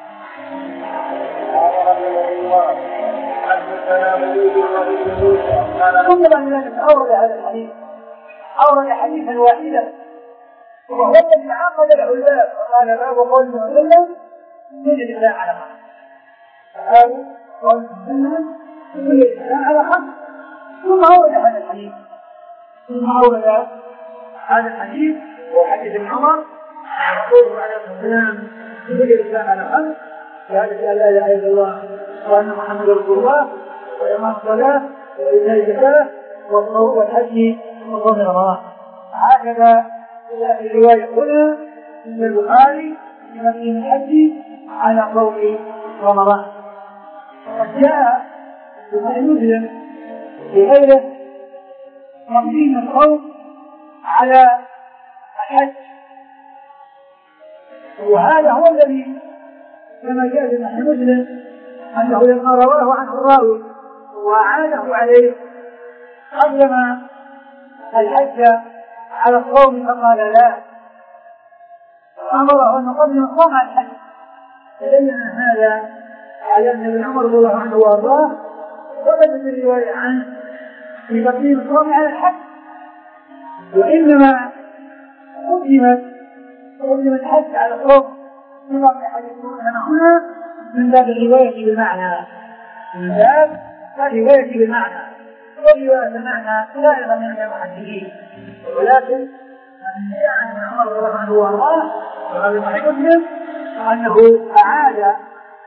ثم بعد ذلك أورد هذا الحديث، أورد حديثا واحدا وهو الذي عقد العلماء وقال باب قول المسلم من الإسلام على خمس. باب قول المسلم من الإسلام على خمس. ثم أورد هذا الحديث ثم أورد هذا الحديث وحديث ابن عمر يقول عليه السلام من الإسلام على خمس: شهادة أن لا إله إلا الله وأن محمدا رسول الله، وإقام الصلاة وإيتاء الزكاة والصوم والحج وصوم رمضان. هكذا في الرواية هنا من البخاري في مسجد الحج على صوم رمضان. وقد جاء في صحيح مسلم في غيره تقديم الصوم على الحج، وهذا هو الذي كما جاء في صحيح مسلم أنه لما رواه عنه الراوي وأعانه عليه قدم الحج على الصوم فقال لا، أمره أن يقدم الصوم على الحج. فدل هذا على أن ابن عمر رضي الله عنه وأرضاه ثبت في الرواية عنه في تقديم الصوم على الحج، وإنما قدمت قدم الحج على الصوم في بعض الحديث هنا من باب الرواية بالمعنى، من باب الرواية بالمعنى، والرواية بالمعنى لا يغني عن المحدثين، ولكن يعني ابن عمر رضي الله عنه وارضاه وقال صحيح مسلم انه اعاد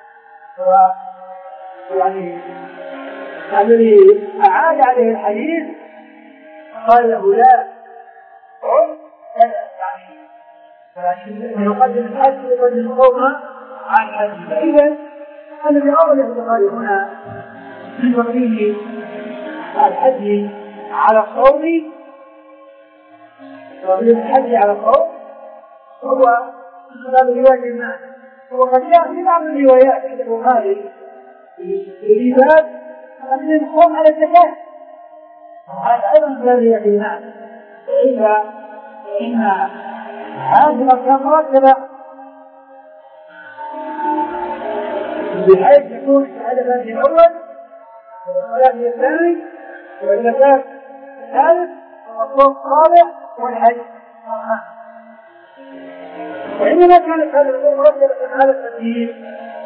ويعني الذي اعاد عليه الحديث قال له لا يعني يقدم الحج ويقدم الصوم عن الحج. فاذا الذي اورد البخاري هنا من تقديم الحج على الصوم ومن الحج على الصوم هو باب الرواية المعنى، وقد جاء في بعض الروايات في البخاري في باب تقديم الصوم على الزكاة، هذا أيضا باب الرواية المعنى. إلا إن هذه الأركان مرتبة بحيث يكون الشهادتان في الأول والصلاة في الثاني والزكاة الثالث والصوم الرابع والحج. وإنما كانت هذه الأمور مرتبة على الترتيب،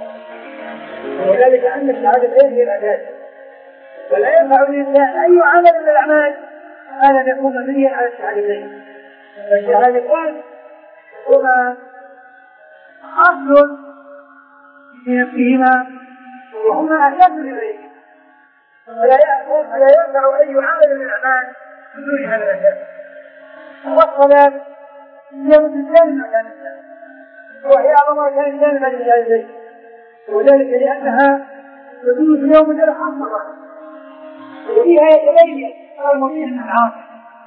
وذلك أن الشهادتين هي الأساس، ولا ينفع للإنسان أي عمل من الأعمال ما لم يكون مبنيا على الشهادتين. فالشهادتان هما أصل فيهما وهما أساس لغيرهما، فلا ينفع أي عمل من الأعمال بدون هذا الأساس. والصلاة هي مثل مكان الإنسان، وهي أعظم مكان الإنسان من الشهادتين، وذلك لأنها تكون في يوم الدين خمس مرات، وفيها يتبين المطيع من العاصي.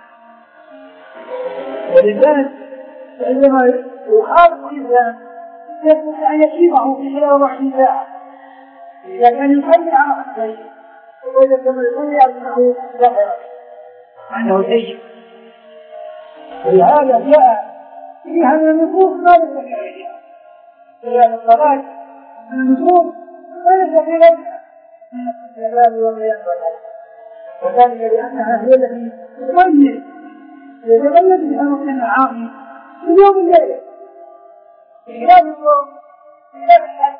والإنسان عندما يخالف الإنسان يستطيع أن يصيبه في خلال أربع وعشرين ساعة إذا كان يصلي على خمسين، وإذا كان يصلي على أنه ظاهرا أنه سيء. ولهذا جاء فيها من النصوص ما ليس في غيرها، في هذه الصلاة من النصوص ما ليس في غيرها من الاستقبال والقيام والحج، وذلك لأنها هي التي تميز يتميز بها المسلم العاصي في اليوم الليل بخلاف الصوم بخلاف الحج.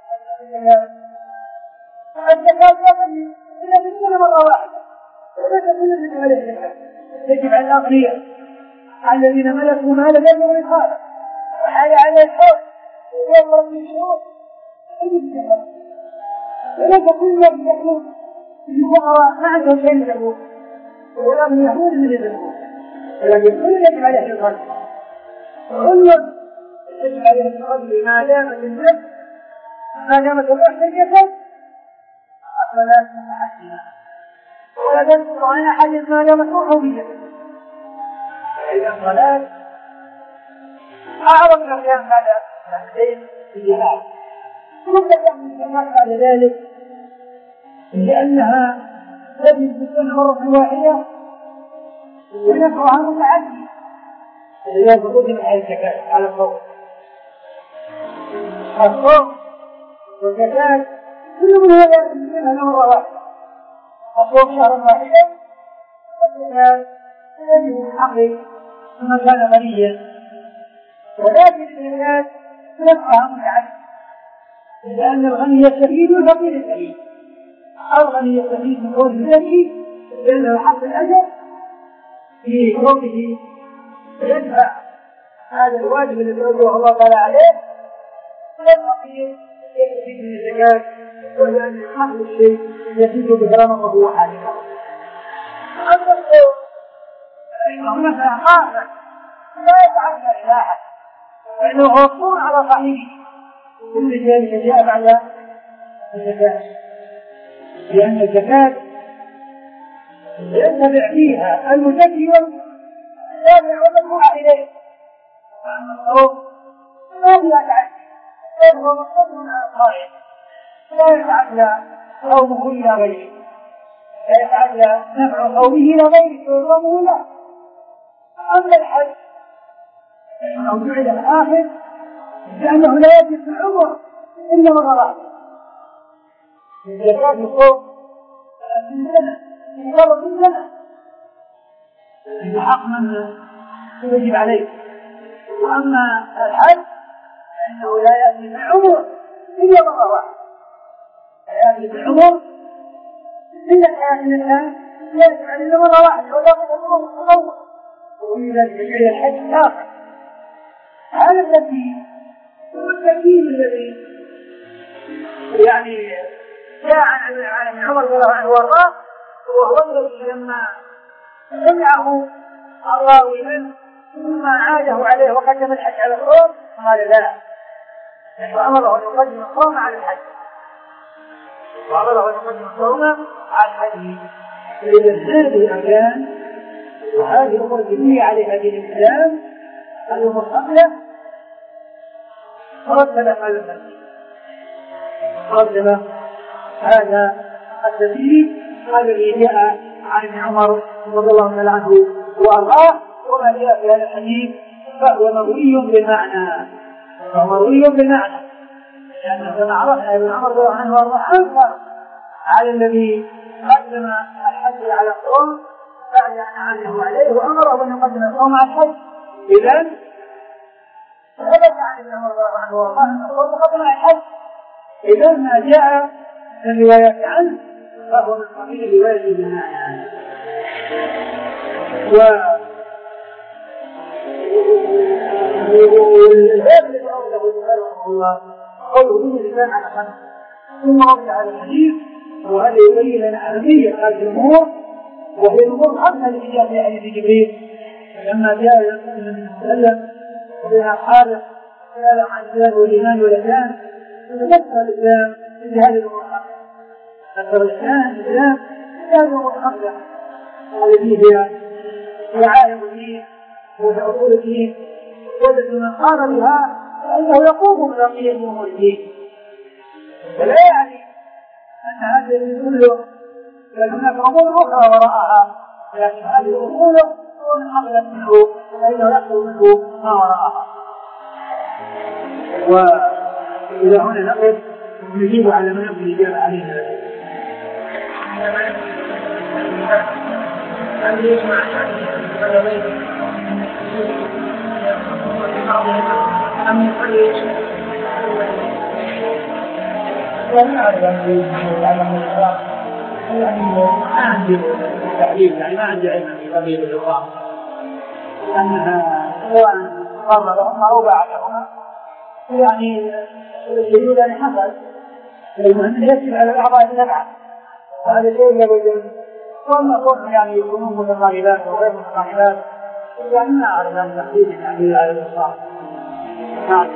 الزكاة تقضي إلا بالسنة مرة واحدة، وليس كل يجب عليه الحج، يجب على الأغنياء الذين ملكوا مالا يبلغ الرقابة وحال على الحول ويضرب من الشروط. وليس كل من يكون الفقراء ما عندهم شيء يذهبون ولا من يهود من يذهبون، ولكن كل يجب عليه القلب، كل يجب عليه القلب ما دامت النفس ما دامت الروح في الجسد فلا تتحسن ولا تنقص عن أحد ما دامت روحه في الجسد. إذا الصلاة أعظم الأحيان بعد الحديث في الجهاد، ثم تكون الزكاة بعد ذلك لأنها تجد بالسنة مرة واحدة ونفعها متعدي، لذلك قدم على الزكاة على الصوم. الصوم والزكاة كل من هذا منها مرة واحدة، الصوم شهرا واحدا والزكاة تجد من حقه ثم كان غنيا، ولكن الزكاة نفعها متعدي لأن الغني يستفيد والفقير يستفيد. الغني يستفيد من قول الذكي لأنه حق الأجر في كونه يدفع هذا الواجب الذي أوجبه الله تعالى عليه، والفقير يستفيد من الزكاة ولأن حق الشيء يزيد بكرامته وحالته. أما الصوم فإنه نفع خاصا لا يفعلها إلى أحد، فإنه غصون على صحيحه، كل ذلك جاء بعد الزكاة، لأن الزكاة يتبع فيها المزكي والتابع والمدفوع إليه، وأما الصوم لا يتعدى فهو مقصود على القائل لا يتعدى صومه إلى غيره، لا يتعدى نفع صومه إلى غيره وصومه لا. أما الحج فإنه جعل الآخر لأنه لا يجب في العمر إلا مرة واحدة. الزكاة الصوم ثلاثين سنة ثلاثين سنة بحق من يجب عليه، وأما الحج فإنه لا يأتي في العمر إلا مرة واحدة، لا يأتي في العمر إلا حياة الإنسان لا يجب عليه إلا مرة واحدة، ولا يأتي العمر متطور، وفي ذلك جعل الحج آخر. هذا الذي هو التكييف الذي يعني جاء عن عمر رضي الله عنه وارضاه، وهو الذي لما سمعه الراوي منه ثم عاده عليه وقدم الحج على الصوم قال لا، وأمره أن يقدم الصوم على الحج، وأمره أن يقدم الصوم على الحج. إذا هذه الأركان وهذه الأمور الدينية عليها دين الإسلام الأمور قبله رتب هذا المسجد، رتب هذا الترتيب الذي جاء عن ابن عمر رضي الله عنه وارضاه، وما جاء في هذا الحديث فهو مروي بالمعنى، فهو مروي بالمعنى، لأن كما عرفنا ابن عمر رضي الله عنه وارضاه أنكر على الذي قدم الحج على القوم بعد أن أعانه عليه وأمره أن يقدم القوم على الحج. إذن ثبت عن ابن عمر رضي الله عنه وارضاه أن القوم قدم على الحج. إذن ما جاء من الروايات عنه فهو من قبيل رواية ابن عنه. والباب الذي أوله رحمه الله قوله به الإنسان على خمس ثم رد على الحديث وهذا يبين لنا أهمية هذه الأمور وهي الأمور خمسة التي جاء في حديث جبريل لما جاء إلى النبي صلى الله عليه وسلم وبها قال سأل عن الإسلام والإيمان والإحسان فذكر الإسلام في هذه الأمور الخمسة. ذكر الإسلام الإسلام في هذه الأمور الخمسة التي هي شعائر الدين وأصول الدين وجد من قام بها فإنه يقوم ببقية أمور الدين. فلا يعني أن هذا كله بل هناك أمور أخرى وراءها لكن هذه الأمور تكون أغلب منه فإنه يحصل منه ما وراءها. وإذا هنا نقف نجيب على ما يمكن الإجابة عليها. أن يسمع أم يخرج ولا أعرف أن يعلم الإقرار يعني ما عندي تعليم يعني ما عندي علم في قضية الإقرار أنها سواء قررهم أو بعدهما يعني الدليل أن حصل المهم يكتب على الأعضاء السبعة وهذا شيء يبدو ثم قلت يعني يكونون متقاربات وغير متقاربات يعني ما أعرف أن تحديد يعني على الإقرار. نعم.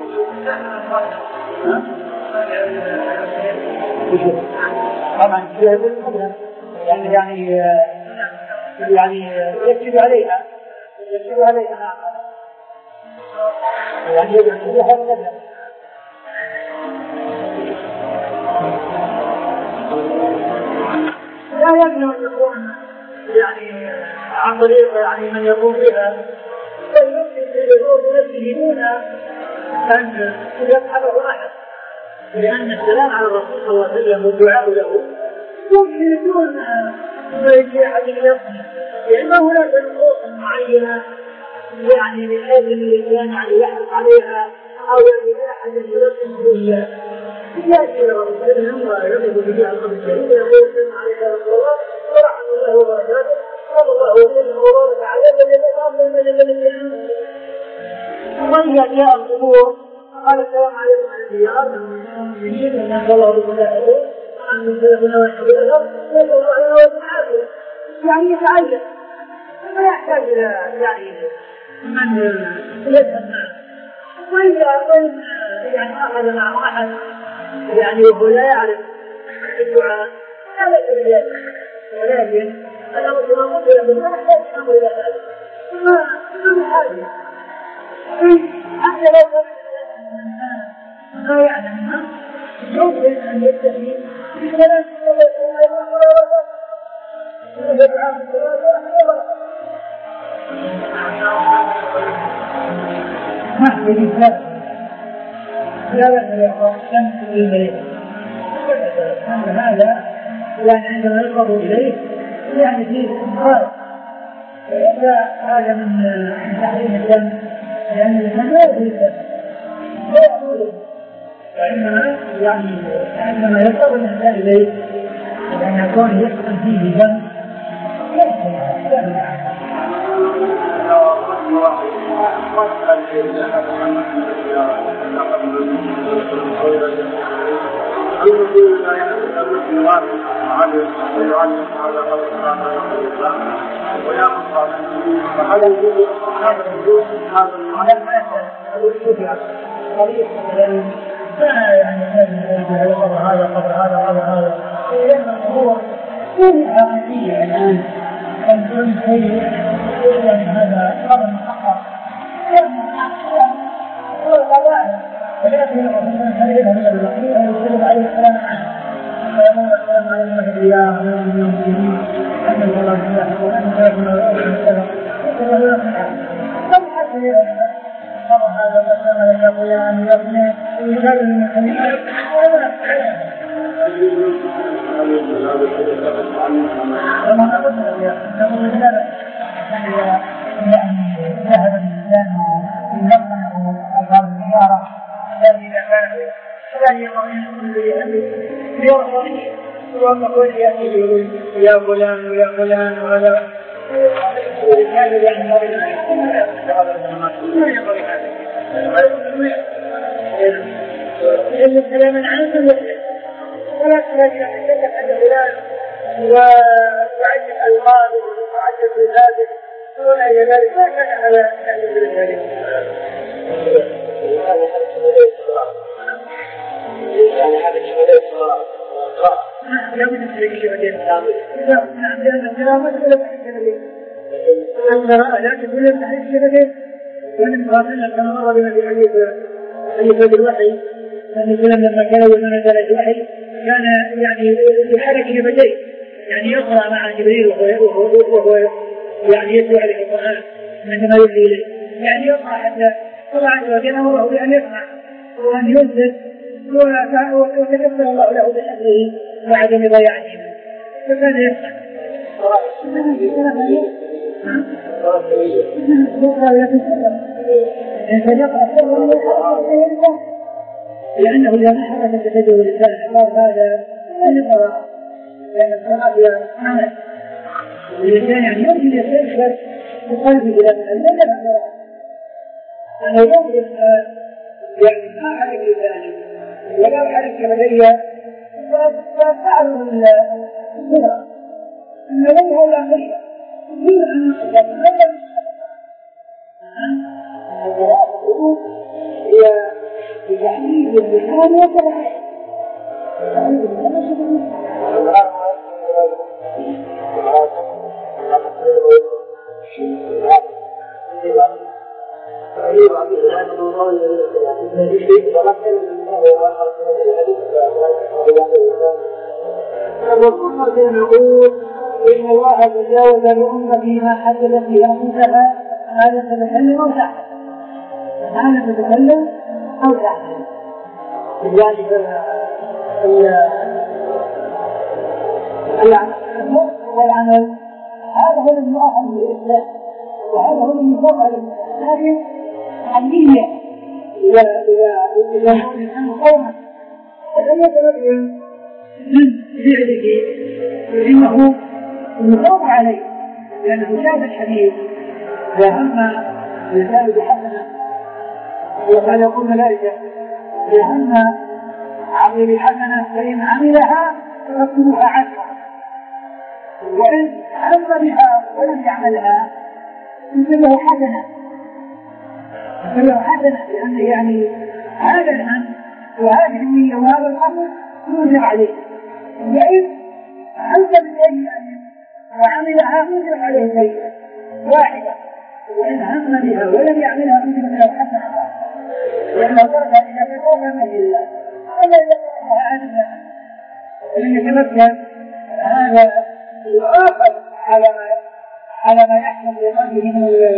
طبعا يعني يعني يعني يكتب عليها يكتب عليها يعني يكتب عليها لا يجب أن يكون يعني عن طريق يعني من يقوم بها بل يمكن أن يكون بنفسه دون أن يفعله أحد لأن السلام على الرسول صلى الله عليه وسلم والدعاء له يمكن دون ما يجي أحد يفعله لأن هناك نصوص معينة يعني من أجل الإنسان يعني يحرص عليها أو يعني أحد يرسم بالله يأتي إلى رسول الله ويرسل بجاء الأمر الشريف ويقول السلام عليك يا رسول الله ورحمة الله وبركاته صلى الله وسلم وبارك على الذي أفضل من الذي يعلم. وإذا جاء القبور قال السلام عليكم الأنبياء من شدة أن الله بملائكته عن سلفنا وحبيبنا نسأل الله عليه وسلم يعني يتعلم ما يحتاج إلى يعني من يفهم وإذا كان يعني أخذ مع واحد يعني وهو لا يعرف الدعاء لا يجب ولكن أنا مثل ما قلت لكم ما يحتاج أمر إلى ذلك ما ما حاجة حتى لو ما يعلم يمكن أن يكتفي بكلام الله سبحانه وتعالى ويدعى بالصلاة نحن الإنسان لا يتلقى شمس الملك أن هذا يعني عندما يقرب إليه يعني فيه استمرار فإذا هذا من تحريم الدم لأن الإنسان لا يأكل الدم لا يأكله وإنما يعني عندما يقرب الإنسان إليه لأن يكون يحصل فيه دم يحصل فعلى الوجود هذا الوجود هذا الوجود ما يعني هذا قبر هذا قبر هذا قبر هذا لأنه هو كل حقيقية الآن كل شيء يعني هذا قبر محقق هو الغباء ولكن الرسول خليله من الوحيد أن يسلم عليه السلام عنه ويقول السلام على المهديان ومن المسلمين أن الله سبحانه وأن يكون السلام كم حتى هذا مثلا يقول أن يبني يقال المسلمين وما أردنا يقول هذا يعني ذهب الإنسان يلقنه ألفاظ الزيارة الذي إذا كان فلا يقول يا فلان ويا فلان ولا هذا يعني الكلام العام ولا تلاقي حدثك عن فلان وتعجب القادم وتعجب بذلك ولا يدرك ما كان على تعجب بذلك يعني هذا الشهادات لا بد من الشهادات نعم لأن الكرامة ولا تحكي القراءة لا تقول لك تحريك الشبكة ومن قاتلنا كما مر بنا في حديث حديث الوحي أن السلام لما كان يوم نزل الوحي كان يعني يحرك شبكيه يعني يقرأ مع جبريل وهو, وهو يعني يتلو عليه القرآن عندما يلي إليه يعني يقرأ حتى الله عز وجل أمره بأن يسمع وأن ينزل وتكفل الله له بحفظه وعدم ضياعه فكان يسمع لأنه إذا ما حرك تتجه الإنسان قال هذا القراءة لأن القراءة هي عمل والإنسان يعني يمكن يستشعر بقلبه إلى الألم أنا يمكن يعني ما حرك لساني ولا حرك يدي فأعرض الصورة أن لم هو الأمرية من أن يتكلم هي بتحديد اللسان وكذا وكنا نقول إن الله تجاوز لأمتي ما حدث فيها أنفسها هذا تتكلم أو تحدث هذا تتكلم أو تحدث بجانب العمل والعمل هذا هو المؤخر للإسلام وهذا هو المفضل لكن النية إذا إذا كان قوما فلم يتبين من فعله فإنه يخاف عليه لأنه شاهد الحديث إذا هم الإنسان بحسنة وقال يقول ملائكة إذا هم عمل بحسنة فإن عملها فاكتبوها عشرة وإن هم بها ولم يعملها فله حسنة فله حسنة لأنه يعني هذا الهم وهذه النية وهذا الأمر يوجب عليه وإن هم بسيئة وعملها يوجب عليه سيئة واحدة وإن هم بها ولم يعملها يوجب له حسنة لأن الله إذا تقوم من الله أما إذا تقوم عنها ولم يتمكن هذا يؤاخذ على ما على ما يحصل بقلبه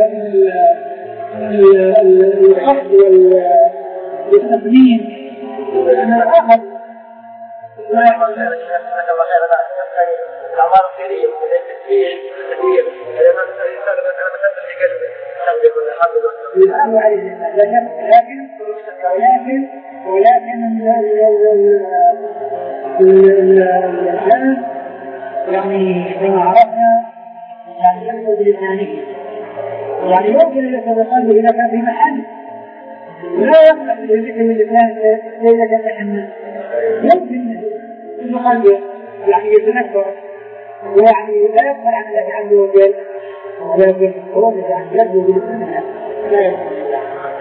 من الحقد والتقنين لأن الآخر ما يقول لك الله خير لا الأعمال الخيرية والتكفير والتكفير لما الإنسان مثلا مثلا في قلبه تقدر ولا حاضر يلعب عليه لكن ولكن ولكن الإنسان يعني كما عرفنا يعني يمكن بلسانه يعني يمكن أن يكون قلبه إذا كان في محل لا يقلق بالذكر من اللسان إذا كان تحمل يمكن أن قلبه يعني يتنكر ويعني لا يقبل عن الله عز وجل ولكن هو يعني يبدو بلسانه لا يقبل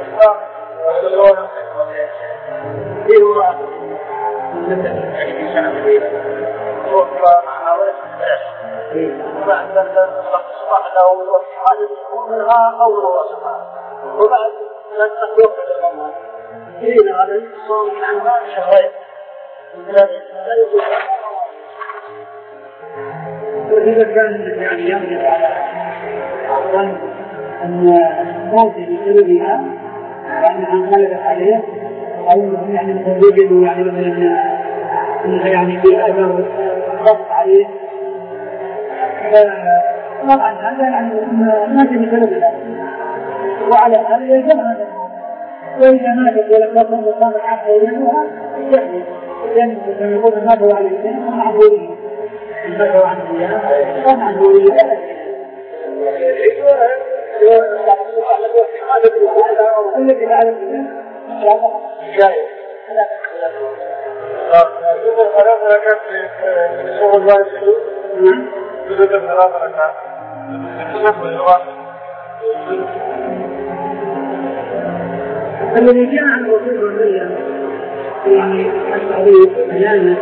وبعد الصحنة والصحنة منها أول وصفها وبعد لا تتوقع للأمر إذن هذا الصوم عنها شهرين وإذا كان يعني يملك على الظن أن الموت بسببها يعني عن غلبة عليه أو يعني مثلا وجدوا يعني مثلا يعني في أثر ضغط عليه طبعا هذا يعني ما في مثل وعلى هذا يجب هذا وإذا ما تقول لك ربما وقام الحق يجبها يجب لأن يقول ما هو على الاثنين هم عبورين ما هو عن الديانة هم عبورين الذي لا يعلم جائز ثلاث ركعات في صوم الله الحدود جزء ثلاث ركعات الذي جاء عن رسول الله يعني الحديث بيانا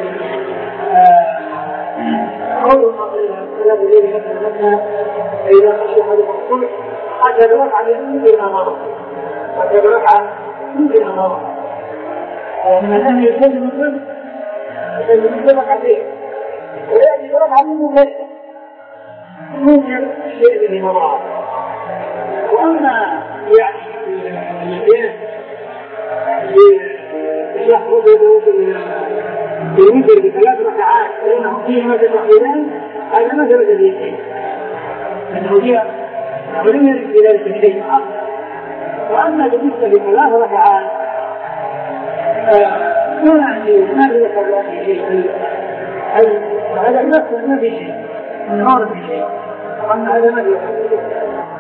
قول فضيلة فلا بذلك مثلا إذا خشي أحدكم الصبح حتى يرفع يمين الأمر حتى يرفع يمين الأمر ومن الأهل يسلم الصبح يسلم الصبح عليه ويأتي يرفع منه خير ممكن شيء من المرأة وأما يعني المكان يحفظ بالمثل بثلاث ركعات لأنه فيه ما تتحيلان هذا ما درجة اليقين لأنه فيها ولم يرد في ذلك الشيء وأما بالنسبة لثلاث ركعات ما يعني ما ذكر الله في شيء هذا النص ما في شيء ما في شيء وأن هذا ما ذكر